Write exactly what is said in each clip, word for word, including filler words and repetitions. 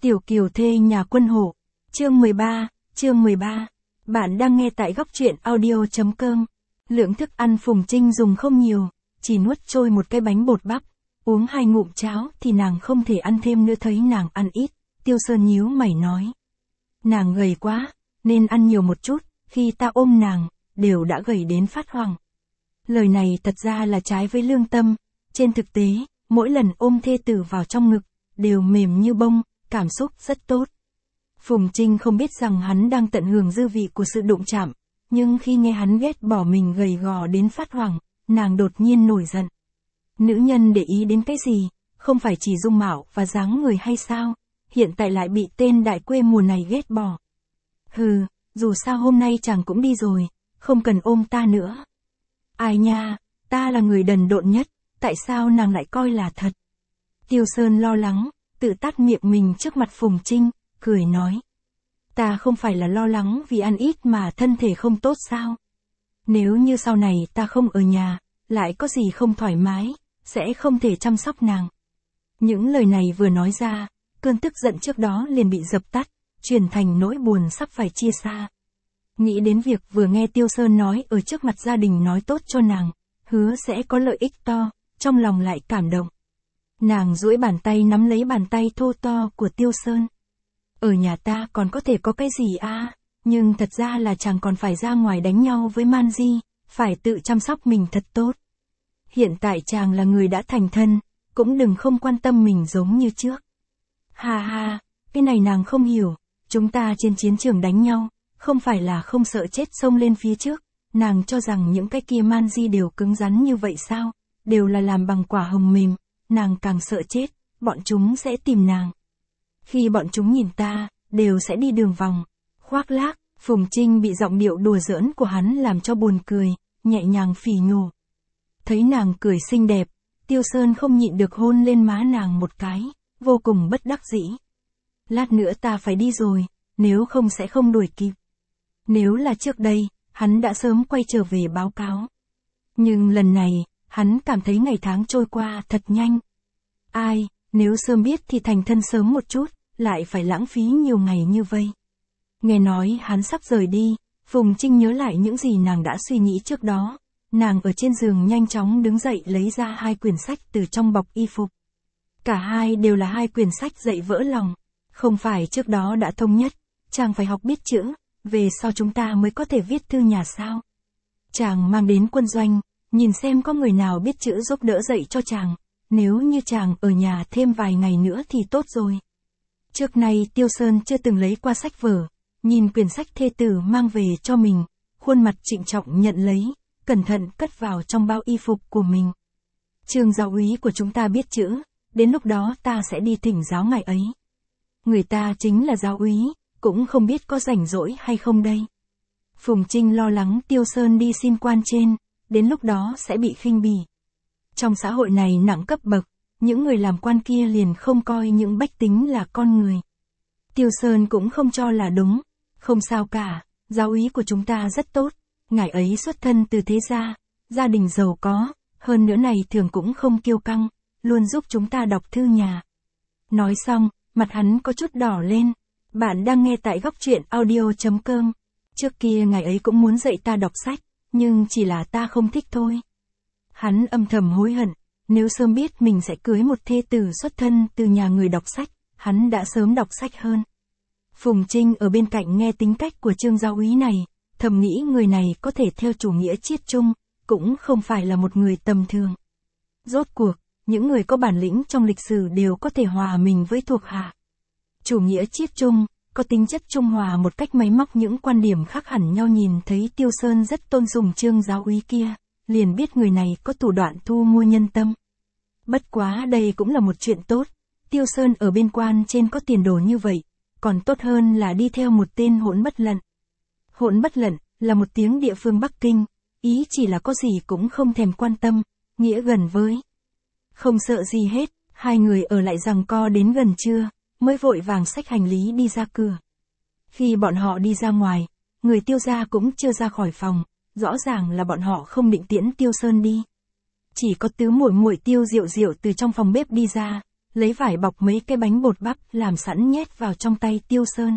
Tiểu Kiều thê nhà quân hộ. Chương mười ba, chương mười ba. Bạn đang nghe tại góc truyện audio chấm com. Lượng thức ăn Phùng Trinh dùng không nhiều, chỉ nuốt trôi một cái bánh bột bắp, uống hai ngụm cháo thì nàng không thể ăn thêm nữa. Thấy nàng ăn ít, Tiêu Sơn nhíu mày nói. Nàng gầy quá, nên ăn nhiều một chút, khi ta ôm nàng, đều đã gầy đến phát hoảng. Lời này thật ra là trái với lương tâm, trên thực tế, mỗi lần ôm thê tử vào trong ngực, đều mềm như bông, cảm xúc rất tốt. Phùng Trinh không biết rằng hắn đang tận hưởng dư vị của sự đụng chạm, nhưng khi nghe hắn ghét bỏ mình gầy gò đến phát hoảng, nàng đột nhiên nổi giận. Nữ nhân để ý đến cái gì, không phải chỉ dung mạo và dáng người hay sao, hiện tại lại bị tên đại quê mùa này ghét bỏ. Hừ, dù sao hôm nay chàng cũng đi rồi, không cần ôm ta nữa. Ai nha, ta là người đần độn nhất, tại sao nàng lại coi là thật? Tiêu Sơn lo lắng, tự tát miệng mình trước mặt Phùng Trinh, cười nói. Ta không phải là lo lắng vì ăn ít mà thân thể không tốt sao? Nếu như sau này ta không ở nhà, lại có gì không thoải mái, sẽ không thể chăm sóc nàng. Những lời này vừa nói ra, cơn tức giận trước đó liền bị dập tắt, chuyển thành nỗi buồn sắp phải chia xa. Nghĩ đến việc vừa nghe Tiêu Sơn nói ở trước mặt gia đình nói tốt cho nàng, hứa sẽ có lợi ích to, trong lòng lại cảm động. Nàng duỗi bàn tay nắm lấy bàn tay thô to của Tiêu Sơn. Ở nhà ta còn có thể có cái gì à, nhưng thật ra là chàng còn phải ra ngoài đánh nhau với Man Di, phải tự chăm sóc mình thật tốt. Hiện tại chàng là người đã thành thân, cũng đừng không quan tâm mình giống như trước. Ha ha, cái này nàng không hiểu, chúng ta trên chiến trường đánh nhau, không phải là không sợ chết xông lên phía trước, nàng cho rằng những cái kia Man Di đều cứng rắn như vậy sao, đều là làm bằng quả hồng mềm, nàng càng sợ chết, bọn chúng sẽ tìm nàng. Khi bọn chúng nhìn ta, đều sẽ đi đường vòng. Khoác lác, Phùng Trinh bị giọng điệu đùa giỡn của hắn làm cho buồn cười, nhẹ nhàng phỉ nhổ. Thấy nàng cười xinh đẹp, Tiêu Sơn không nhịn được hôn lên má nàng một cái, vô cùng bất đắc dĩ. Lát nữa ta phải đi rồi, nếu không sẽ không đuổi kịp. Nếu là trước đây, hắn đã sớm quay trở về báo cáo. Nhưng lần này, hắn cảm thấy ngày tháng trôi qua thật nhanh. Ai, nếu sớm biết thì thành thân sớm một chút, lại phải lãng phí nhiều ngày như vây. Nghe nói hắn sắp rời đi, Phùng Trinh nhớ lại những gì nàng đã suy nghĩ trước đó. Nàng ở trên giường nhanh chóng đứng dậy lấy ra hai quyển sách từ trong bọc y phục. Cả hai đều là hai quyển sách dạy vỡ lòng. Không phải trước đó đã thống nhất, chàng phải học biết chữ, về sau chúng ta mới có thể viết thư nhà sao. Chàng mang đến quân doanh, nhìn xem có người nào biết chữ giúp đỡ dạy cho chàng. Nếu như chàng ở nhà thêm vài ngày nữa thì tốt rồi. Trước nay Tiêu Sơn chưa từng lấy qua sách vở, nhìn quyển sách thê tử mang về cho mình, khuôn mặt trịnh trọng nhận lấy, cẩn thận cất vào trong bao y phục của mình. Trương giáo úy của chúng ta biết chữ, đến lúc đó ta sẽ đi thỉnh giáo ngài ấy. Người ta chính là giáo úy, cũng không biết có rảnh rỗi hay không đây. Phùng Trinh lo lắng Tiêu Sơn đi xin quan trên, đến lúc đó sẽ bị khinh bỉ. Trong xã hội này nặng cấp bậc, những người làm quan kia liền không coi những bách tính là con người. Tiêu Sơn cũng không cho là đúng, không sao cả, giáo úy của chúng ta rất tốt, ngài ấy xuất thân từ thế gia, gia đình giàu có, hơn nữa này thường cũng không kiêu căng, luôn giúp chúng ta đọc thư nhà. Nói xong, mặt hắn có chút đỏ lên. Bạn đang nghe tại góc truyện audio chấm com. Trước kia ngài ấy cũng muốn dạy ta đọc sách, nhưng chỉ là ta không thích thôi. Hắn âm thầm hối hận, nếu sớm biết mình sẽ cưới một thê tử xuất thân từ nhà người đọc sách, hắn đã sớm đọc sách hơn. Phùng Trinh ở bên cạnh nghe tính cách của Trương giáo úy này, thầm nghĩ người này có thể theo chủ nghĩa chiết chung, cũng không phải là một người tầm thường. Rốt cuộc, những người có bản lĩnh trong lịch sử đều có thể hòa mình với thuộc hạ. Chủ nghĩa chiết chung, có tính chất trung hòa một cách máy móc những quan điểm khác hẳn nhau. Nhìn thấy Tiêu Sơn rất tôn dùng Trương giáo úy kia, liền biết người này có thủ đoạn thu mua nhân tâm. Bất quá đây cũng là một chuyện tốt, Tiêu Sơn ở bên quan trên có tiền đồ như vậy, còn tốt hơn là đi theo một tên hỗn bất lận. Hỗn bất lận là một tiếng địa phương Bắc Kinh, ý chỉ là có gì cũng không thèm quan tâm, nghĩa gần với. Không sợ gì hết, hai người ở lại giằng co đến gần trưa, mới vội vàng xách hành lý đi ra cửa. Khi bọn họ đi ra ngoài, người Tiêu gia cũng chưa ra khỏi phòng, rõ ràng là bọn họ không định tiễn Tiêu Sơn đi. Chỉ có tứ muội muội Tiêu Diệu Diệu từ trong phòng bếp đi ra, lấy vải bọc mấy cái bánh bột bắp làm sẵn nhét vào trong tay Tiêu Sơn.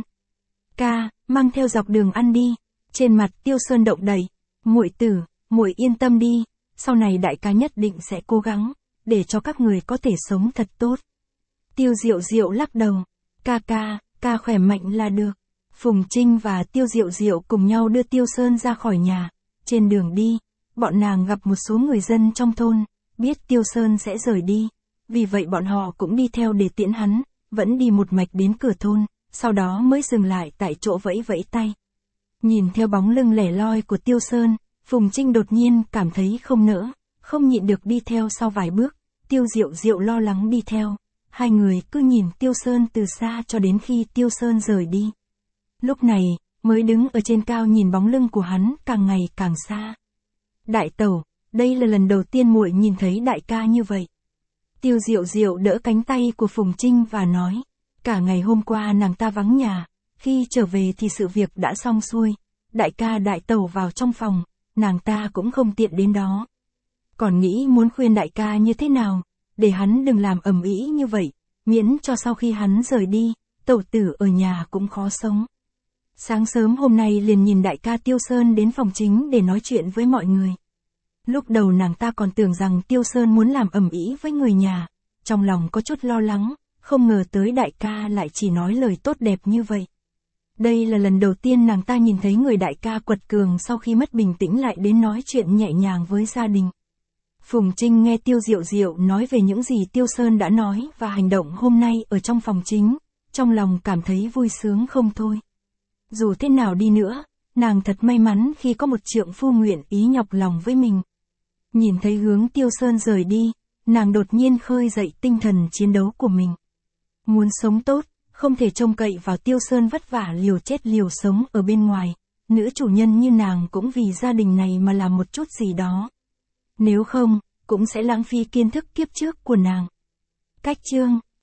Ca, mang theo dọc đường ăn đi. Trên mặt Tiêu Sơn động đậy. Muội tử, muội yên tâm đi, sau này đại ca nhất định sẽ cố gắng, để cho các người có thể sống thật tốt. Tiêu Diệu Diệu lắc đầu. Ca ca, ca khỏe mạnh là được. Phùng Trinh và Tiêu Diệu Diệu cùng nhau đưa Tiêu Sơn ra khỏi nhà. Trên đường đi, bọn nàng gặp một số người dân trong thôn, biết Tiêu Sơn sẽ rời đi. Vì vậy bọn họ cũng đi theo để tiễn hắn, vẫn đi một mạch đến cửa thôn, sau đó mới dừng lại tại chỗ vẫy vẫy tay. Nhìn theo bóng lưng lẻ loi của Tiêu Sơn, Phùng Trinh đột nhiên cảm thấy không nỡ, không nhịn được đi theo sau vài bước. Tiêu Diệu Diệu lo lắng đi theo. Hai người cứ nhìn Tiêu Sơn từ xa cho đến khi Tiêu Sơn rời đi. Lúc này, mới đứng ở trên cao nhìn bóng lưng của hắn càng ngày càng xa. Đại tẩu, đây là lần đầu tiên muội nhìn thấy đại ca như vậy. Tiêu Diệu Diệu đỡ cánh tay của Phùng Trinh và nói, cả ngày hôm qua nàng ta vắng nhà, khi trở về thì sự việc đã xong xuôi, đại ca đại tẩu vào trong phòng, nàng ta cũng không tiện đến đó. Còn nghĩ muốn khuyên đại ca như thế nào, để hắn đừng làm ầm ĩ như vậy, miễn cho sau khi hắn rời đi, tẩu tử ở nhà cũng khó sống. Sáng sớm hôm nay liền nhìn đại ca Tiêu Sơn đến phòng chính để nói chuyện với mọi người. Lúc đầu nàng ta còn tưởng rằng Tiêu Sơn muốn làm ầm ĩ với người nhà, trong lòng có chút lo lắng, không ngờ tới đại ca lại chỉ nói lời tốt đẹp như vậy. Đây là lần đầu tiên nàng ta nhìn thấy người đại ca quật cường sau khi mất bình tĩnh lại đến nói chuyện nhẹ nhàng với gia đình. Phùng Trinh nghe Tiêu Diệu Diệu nói về những gì Tiêu Sơn đã nói và hành động hôm nay ở trong phòng chính, trong lòng cảm thấy vui sướng không thôi. Dù thế nào đi nữa, nàng thật may mắn khi có một trượng phu nguyện ý nhọc lòng với mình. Nhìn thấy hướng Tiêu Sơn rời đi, nàng đột nhiên khơi dậy tinh thần chiến đấu của mình. Muốn sống tốt, không thể trông cậy vào Tiêu Sơn vất vả liều chết liều sống ở bên ngoài. Nữ chủ nhân như nàng cũng vì gia đình này mà làm một chút gì đó. Nếu không, cũng sẽ lãng phí kiến thức kiếp trước của nàng. Cách chương